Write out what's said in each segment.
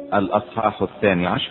الأصحاح 12.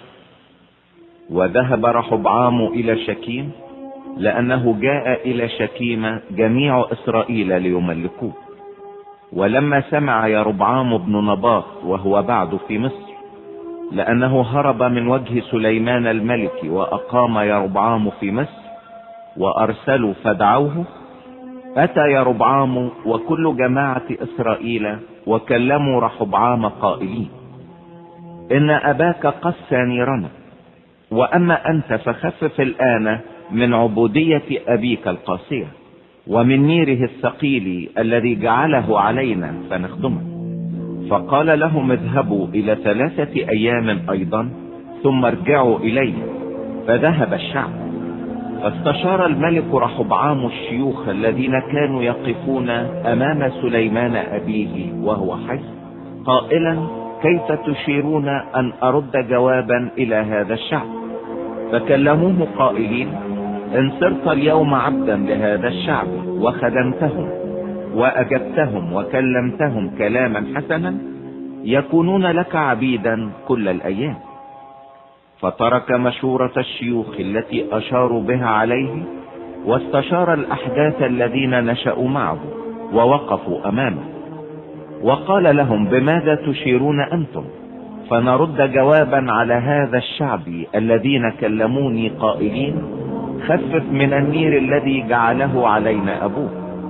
وذهب رحبعام إلى شكيم، لأنه جاء إلى شكيم جميع إسرائيل ليملكوه. ولما سمع يربعام بن نباط وهو بعد في مصر، لأنه هرب من وجه سليمان الملك، وأقام يربعام في مصر، وأرسلوا فدعوه، أتى يربعام وكل جماعة إسرائيل وكلموا رحبعام قائلين: إن أباك قسى نيرنا، وأما أنت فخفف الآن من عبودية أبيك القاسية ومن نيره الثقيل الذي جعله علينا فنخدمه. فقال لهم: اذهبوا إلى 3 أيام أيضا، ثم ارجعوا إلي. فذهب الشعب. فاستشار الملك رحبعام الشيوخ الذين كانوا يقفون أمام سليمان أبيه وهو حي، قائلا: كيف تشيرون أن أرد جوابا إلى هذا الشعب؟ فكلموه قائلين: إن صرت اليوم عبدا لهذا الشعب وخدمتهم وأجبتهم وكلمتهم كلاما حسنا، يكونون لك عبيدا كل الأيام. فترك مشورة الشيوخ التي أشاروا بها عليه، واستشار الأحداث الذين نشأوا معه ووقفوا أمامه، وقال لهم: بماذا تشيرون أنتم؟ فنرد جوابا على هذا الشعب الذين كلموني قائلين: خفف من النير الذي جعله علينا أبوه.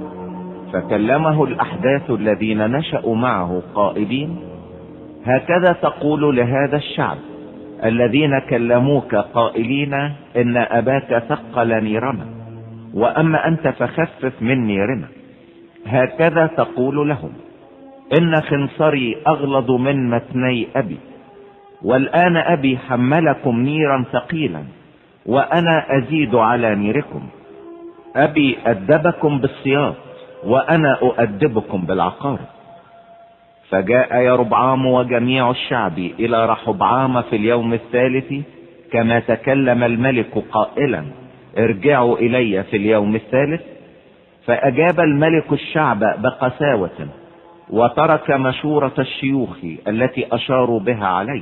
فكلمه الأحداث الذين نشأوا معه قائلين: هكذا تقول لهذا الشعب الذين كلموك قائلين: إن أباك ثقل نيرنا، وأما أنت فخفف من نيرنا. هكذا تقول لهم: إن خنصري أغلظ من متني أبي، والآن أبي حملكم نيرا ثقيلا، وأنا أزيد على نيركم. أبي أدبكم بالصياط، وأنا أؤدبكم بالعقارب. فجاء يربعام وجميع الشعب إلى رحبعام في اليوم الثالث، كما تكلم الملك قائلا: ارجعوا إلي في اليوم الثالث. فأجاب الملك الشعب بقساوة، وترك مشورة الشيوخ التي أشاروا بها عليه،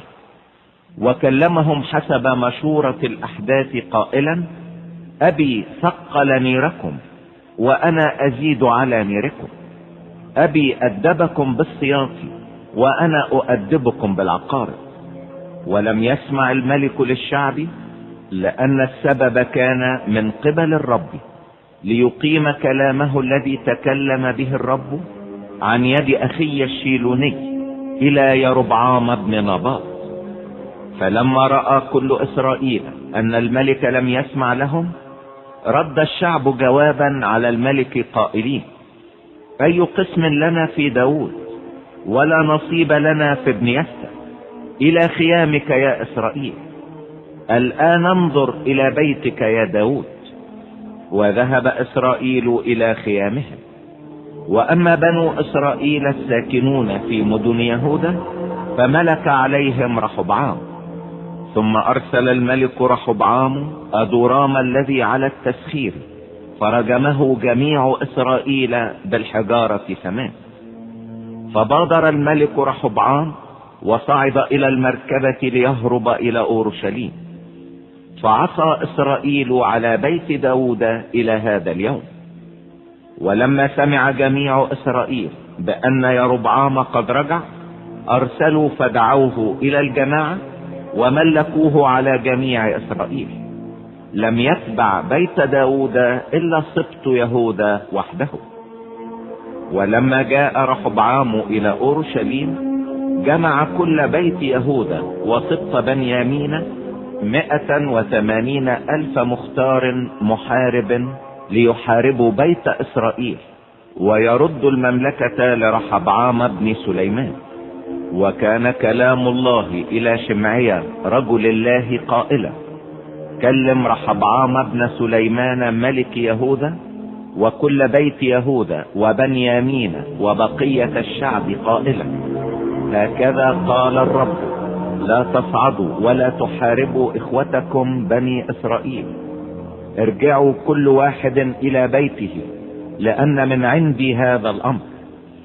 وكلمهم حسب مشورة الأحداث قائلا: أبي ثقل نيركم، وأنا أزيد على نيركم. أبي أدبكم بالصياط، وأنا أؤدبكم بالعقارب. ولم يسمع الملك للشعب، لأن السبب كان من قبل الرب، ليقيم كلامه الذي تكلم به الرب عن يد أخي الشيلوني إلى يربعام بن نباط. فلما رأى كل إسرائيل أن الملك لم يسمع لهم، رد الشعب جوابا على الملك قائلين: أي قسم لنا في داود، ولا نصيب لنا في ابن يسى، إلى خيامك يا إسرائيل. الآن انظر إلى بيتك يا داود. وذهب إسرائيل إلى خيامهم. وأما بنو إسرائيل الساكنون في مدن يهوذا، فملك عليهم رحبعام. ثم أرسل الملك رحبعام أدورام الذي على التسخير، فرجمه جميع إسرائيل بالحجارة 8. فبادر الملك رحبعام وصعد إلى المركبة ليهرب إلى أورشليم. فعصى إسرائيل على بيت داود إلى هذا اليوم. ولما سمع جميع إسرائيل بأن يربعام قد رجع، أرسلوا فدعوه إلى الجماعة وملكوه على جميع إسرائيل. لم يتبع بيت داود إلا سبط يهوذا وحده. ولما جاء رحبعام إلى أورشليم، جمع كل بيت يهوذا وسبط بنيامين 180,000 مختار محارب، ليحاربوا بيت إسرائيل ويردوا المملكة لرحبعام بن سليمان. وكان كلام الله إلى شمعيا رجل الله قائلا: كلم رحبعام بن سليمان ملك يهوذا وكل بيت يهوذا وبنيامين وبقية الشعب قائلا: هكذا قال الرب: لا تصعدوا ولا تحاربوا إخوتكم بني إسرائيل. ارجعوا كل واحد إلى بيته، لأن من عندي هذا الأمر.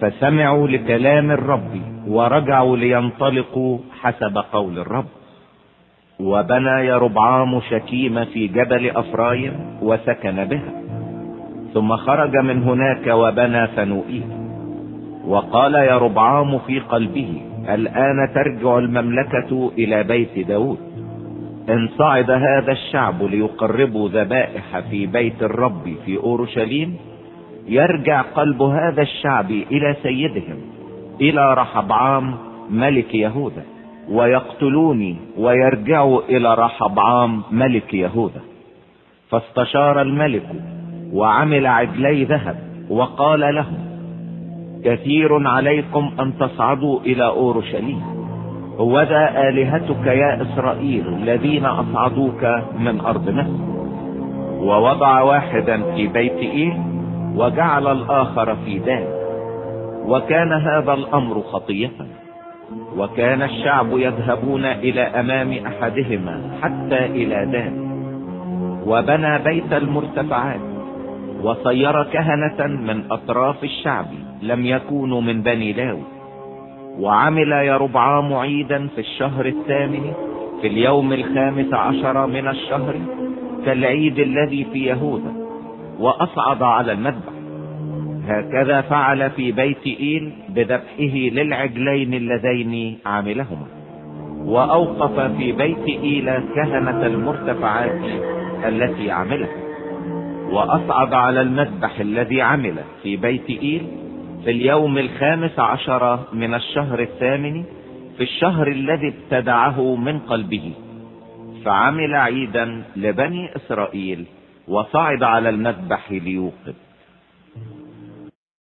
فسمعوا لكلام الرب ورجعوا لينطلقوا حسب قول الرب. وبنى يربعام شكيم في جبل أفرايم وسكن بها، ثم خرج من هناك وبنى فنوئيل. وقال يربعام في قلبه: الآن ترجع المملكة إلى بيت داود. إن صعد هذا الشعب ليقربوا ذبائح في بيت الرب في أورشليم، يرجع قلب هذا الشعب إلى سيدهم إلى رحبعام ملك يهوذا، ويقتلوني ويرجعوا إلى رحبعام ملك يهوذا. فاستشار الملك وعمل عجلي ذهب، وقال لهم: كثير عليكم أن تصعدوا إلى أورشليم، هوذا آلهتك يا إسرائيل الذين أصعدوك من أرض مصر. ووضع واحدا في بيت إيل وجعل الآخر في دان، وكان هذا الأمر خطية. وكان الشعب يذهبون إلى أمام أحدهما حتى إلى دان. وبنى بيت المرتفعات، وصير كهنة من أطراف الشعب لم يكونوا من بني لاوي. وعمل يربعام عيدا في الشهر الثامن في اليوم 15 من الشهر كالعيد الذي في يهوذا، وأصعد على المذبح. هكذا فعل في بيت إيل بذبحه للعجلين اللذين عملهما. وأوقف في بيت إيل كهنة المرتفعات التي عملها. وأصعد على المذبح الذي عمل في بيت إيل في اليوم 15 من الشهر الثامن في الشهر الذي ابتدعه من قلبه، فعمل عيدا لبني إسرائيل، وصعد على المذبح ليوقد.